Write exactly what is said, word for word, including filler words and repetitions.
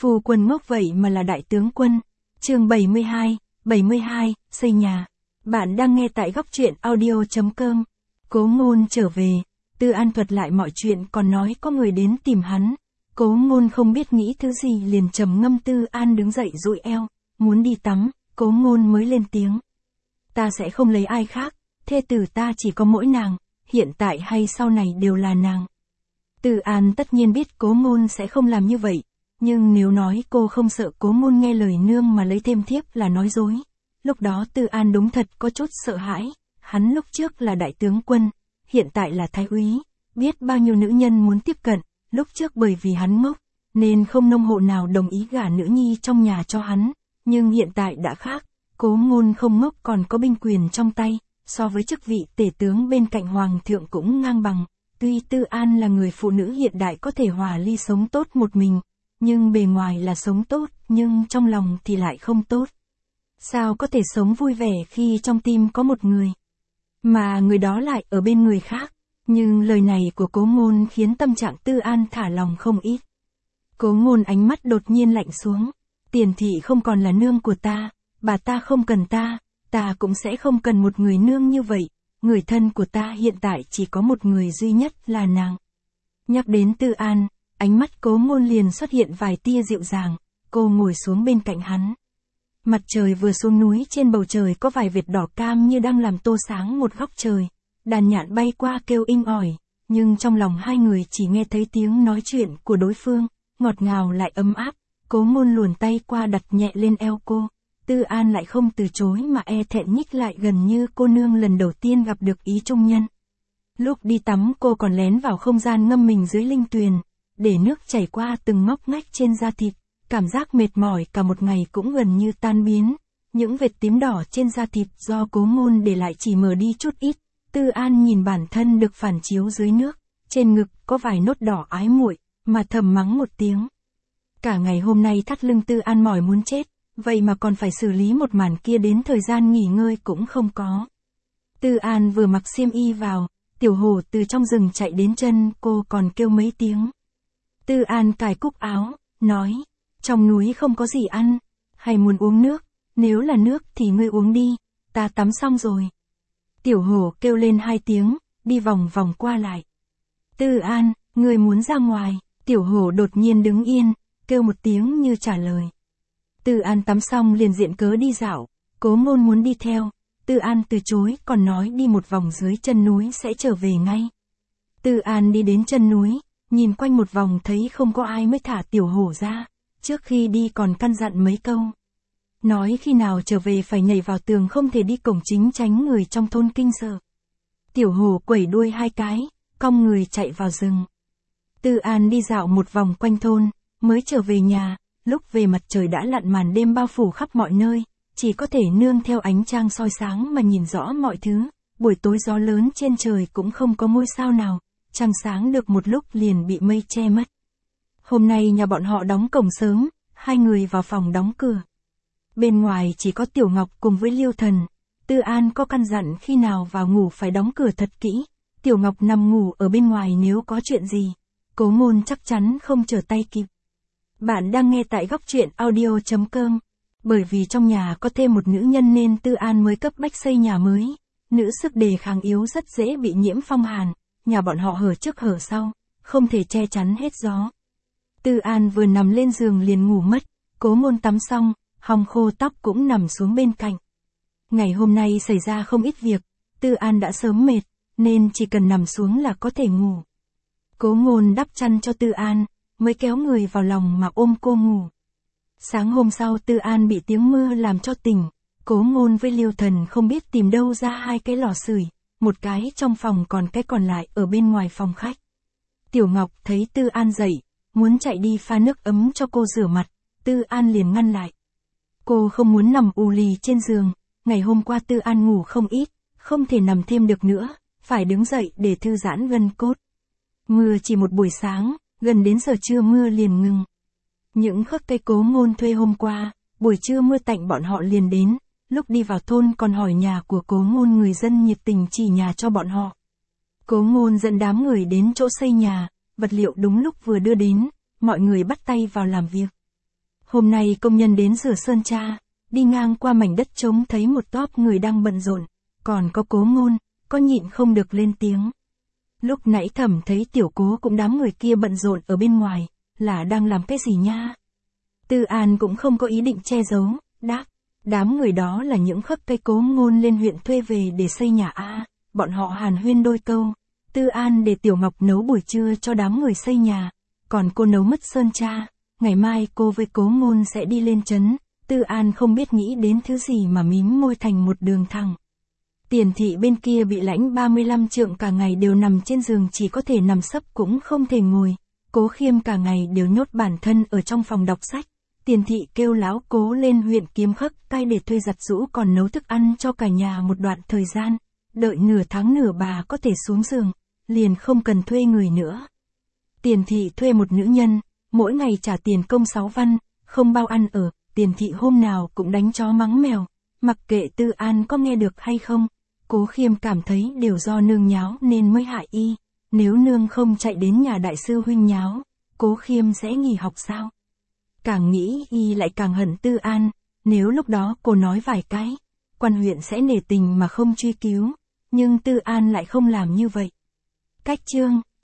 Phu quân ngốc vậy mà là đại tướng quân. Chương bảy mươi hai, bảy mươi hai, xây nhà. Bạn đang nghe tại góc truyện audio chấm com. Cố Ngôn trở về, Tư An thuật lại mọi chuyện còn nói có người đến tìm hắn. Cố Ngôn không biết nghĩ thứ gì liền trầm ngâm. Tư An đứng dậy duỗi eo, muốn đi tắm, Cố Ngôn mới lên tiếng. Ta sẽ không lấy ai khác, thê tử ta chỉ có mỗi nàng, hiện tại hay sau này đều là nàng. Tư An tất nhiên biết Cố Ngôn sẽ không làm như vậy, nhưng nếu nói cô không sợ Cố Ngôn nghe lời nương mà lấy thêm thiếp là nói dối. Lúc đó Tư An đúng thật có chút sợ hãi, hắn lúc trước là đại tướng quân, hiện tại là thái úy, biết bao nhiêu nữ nhân muốn tiếp cận, lúc trước bởi vì hắn ngốc, nên không nông hộ nào đồng ý gả nữ nhi trong nhà cho hắn, nhưng hiện tại đã khác, Cố Ngôn không ngốc còn có binh quyền trong tay, so với chức vị tể tướng bên cạnh hoàng thượng cũng ngang bằng. Tuy Tư An là người phụ nữ hiện đại có thể hòa ly sống tốt một mình, nhưng bề ngoài là sống tốt, nhưng trong lòng thì lại không tốt. Sao có thể sống vui vẻ khi trong tim có một người, mà người đó lại ở bên người khác? Nhưng lời này của Cố Ngôn khiến tâm trạng Tư An thả lòng không ít. Cố Ngôn ánh mắt đột nhiên lạnh xuống. Tiền thị không còn là nương của ta, bà ta không cần ta, ta cũng sẽ không cần một người nương như vậy. Người thân của ta hiện tại chỉ có một người duy nhất là nàng. Nhắc đến Tư An, ánh mắt Cố Ngôn liền xuất hiện vài tia dịu dàng, cô ngồi xuống bên cạnh hắn. Mặt trời vừa xuống núi, trên bầu trời có vài vệt đỏ cam như đang làm tô sáng một góc trời. Đàn nhạn bay qua kêu inh ỏi, nhưng trong lòng hai người chỉ nghe thấy tiếng nói chuyện của đối phương, ngọt ngào lại ấm áp. Cố Ngôn luồn tay qua đặt nhẹ lên eo cô. Tư An lại không từ chối mà e thẹn nhích lại gần như cô nương lần đầu tiên gặp được ý trung nhân. Lúc đi tắm cô còn lén vào không gian ngâm mình dưới linh tuyền, để nước chảy qua từng ngóc ngách trên da thịt, cảm giác mệt mỏi cả một ngày cũng gần như tan biến. Những vệt tím đỏ trên da thịt do Cố Ngôn để lại chỉ mờ đi chút ít. Tư An nhìn bản thân được phản chiếu dưới nước, trên ngực có vài nốt đỏ ái muội, mà thầm mắng một tiếng. Cả ngày hôm nay thắt lưng Tư An mỏi muốn chết. Vậy mà còn phải xử lý một màn kia, đến thời gian nghỉ ngơi cũng không có. Tư An vừa mặc xiêm y vào, Tiểu Hổ từ trong rừng chạy đến chân cô còn kêu mấy tiếng. Tư An cài cúc áo, nói, trong núi không có gì ăn, hay muốn uống nước, nếu là nước thì ngươi uống đi, ta tắm xong rồi. Tiểu Hổ kêu lên hai tiếng, đi vòng vòng qua lại. Tư An, ngươi muốn ra ngoài, Tiểu Hổ đột nhiên đứng yên, kêu một tiếng như trả lời. Tư An tắm xong liền diện cớ đi dạo, Cố Ngôn muốn đi theo, Tư An từ chối còn nói đi một vòng dưới chân núi sẽ trở về ngay. Tư An đi đến chân núi, nhìn quanh một vòng thấy không có ai mới thả Tiểu Hổ ra, trước khi đi còn căn dặn mấy câu. Nói khi nào trở về phải nhảy vào tường, không thể đi cổng chính tránh người trong thôn kinh sợ. Tiểu Hổ quẩy đuôi hai cái, cong người chạy vào rừng. Tư An đi dạo một vòng quanh thôn, mới trở về nhà. Lúc về mặt trời đã lặn, màn đêm bao phủ khắp mọi nơi, chỉ có thể nương theo ánh trăng soi sáng mà nhìn rõ mọi thứ. Buổi tối gió lớn trên trời cũng không có ngôi sao nào, trăng sáng được một lúc liền bị mây che mất. Hôm nay nhà bọn họ đóng cổng sớm, hai người vào phòng đóng cửa. Bên ngoài chỉ có Tiểu Ngọc cùng với Liêu Thần. Tư An có căn dặn khi nào vào ngủ phải đóng cửa thật kỹ. Tiểu Ngọc nằm ngủ ở bên ngoài, nếu có chuyện gì, Cố Ngôn chắc chắn không trở tay kịp. Bạn đang nghe tại góc truyện audio chấm com. Bởi vì trong nhà có thêm một nữ nhân nên Tư An mới cấp bách xây nhà mới. Nữ sức đề kháng yếu rất dễ bị nhiễm phong hàn, nhà bọn họ hở trước hở sau, không thể che chắn hết gió. Tư An vừa nằm lên giường liền ngủ mất, Cố Ngôn tắm xong, hong khô tóc cũng nằm xuống bên cạnh. Ngày hôm nay xảy ra không ít việc, Tư An đã sớm mệt, nên chỉ cần nằm xuống là có thể ngủ. Cố Ngôn đắp chăn cho Tư An, mới kéo người vào lòng mà ôm cô ngủ. Sáng hôm sau Tư An bị tiếng mưa làm cho tỉnh, Cố Ngôn với Liêu Thần không biết tìm đâu ra hai cái lò sưởi, một cái trong phòng còn cái còn lại ở bên ngoài phòng khách. Tiểu Ngọc thấy Tư An dậy, muốn chạy đi pha nước ấm cho cô rửa mặt, Tư An liền ngăn lại. Cô không muốn nằm ù lì trên giường, ngày hôm qua Tư An ngủ không ít, không thể nằm thêm được nữa, phải đứng dậy để thư giãn gân cốt. Mưa chỉ một buổi sáng, gần đến giờ trưa mưa liền ngừng. Những khắc cây Cố Ngôn thuê hôm qua, buổi trưa mưa tạnh bọn họ liền đến, lúc đi vào thôn còn hỏi nhà của Cố Ngôn, người dân nhiệt tình chỉ nhà cho bọn họ. Cố Ngôn dẫn đám người đến chỗ xây nhà, vật liệu đúng lúc vừa đưa đến, mọi người bắt tay vào làm việc. Hôm nay công nhân đến rửa sơn tra, đi ngang qua mảnh đất trống thấy một tốp người đang bận rộn, còn có Cố Ngôn, có nhịn không được lên tiếng. Lúc nãy Thẩm thấy Tiểu Cố cũng đám người kia bận rộn ở bên ngoài, là đang làm cái gì nha? Tư An cũng không có ý định che giấu, đáp, đám người đó là những khất cây Cố Ngôn lên huyện thuê về để xây nhà a. Bọn họ hàn huyên đôi câu, Tư An để Tiểu Ngọc nấu buổi trưa cho đám người xây nhà, còn cô nấu mứt sơn tra, ngày mai cô với Cố Ngôn sẽ đi lên trấn. Tư An không biết nghĩ đến thứ gì mà mím môi thành một đường thẳng. Tiền thị bên kia bị lãnh ba mươi lăm trượng cả ngày đều nằm trên giường, chỉ có thể nằm sấp cũng không thể ngồi. Cố Khiêm cả ngày đều nhốt bản thân ở trong phòng đọc sách. Tiền thị kêu lão Cố lên huyện kiếm khất cai để thuê giặt giũ còn nấu thức ăn cho cả nhà một đoạn thời gian. Đợi nửa tháng nửa bà có thể xuống giường, liền không cần thuê người nữa. Tiền thị thuê một nữ nhân, mỗi ngày trả tiền công sáu văn, không bao ăn ở. Tiền thị hôm nào cũng đánh chó mắng mèo, mặc kệ Tư An có nghe được hay không. Cố Khiêm cảm thấy đều do nương nháo nên mới hại y. Nếu nương không chạy đến nhà đại sư huynh nháo, Cố Khiêm sẽ nghỉ học sao? Càng nghĩ y lại càng hận Tư An. Nếu lúc đó cô nói vài cái, quan huyện sẽ nể tình mà không truy cứu. Nhưng Tư An lại không làm như vậy. Cách chương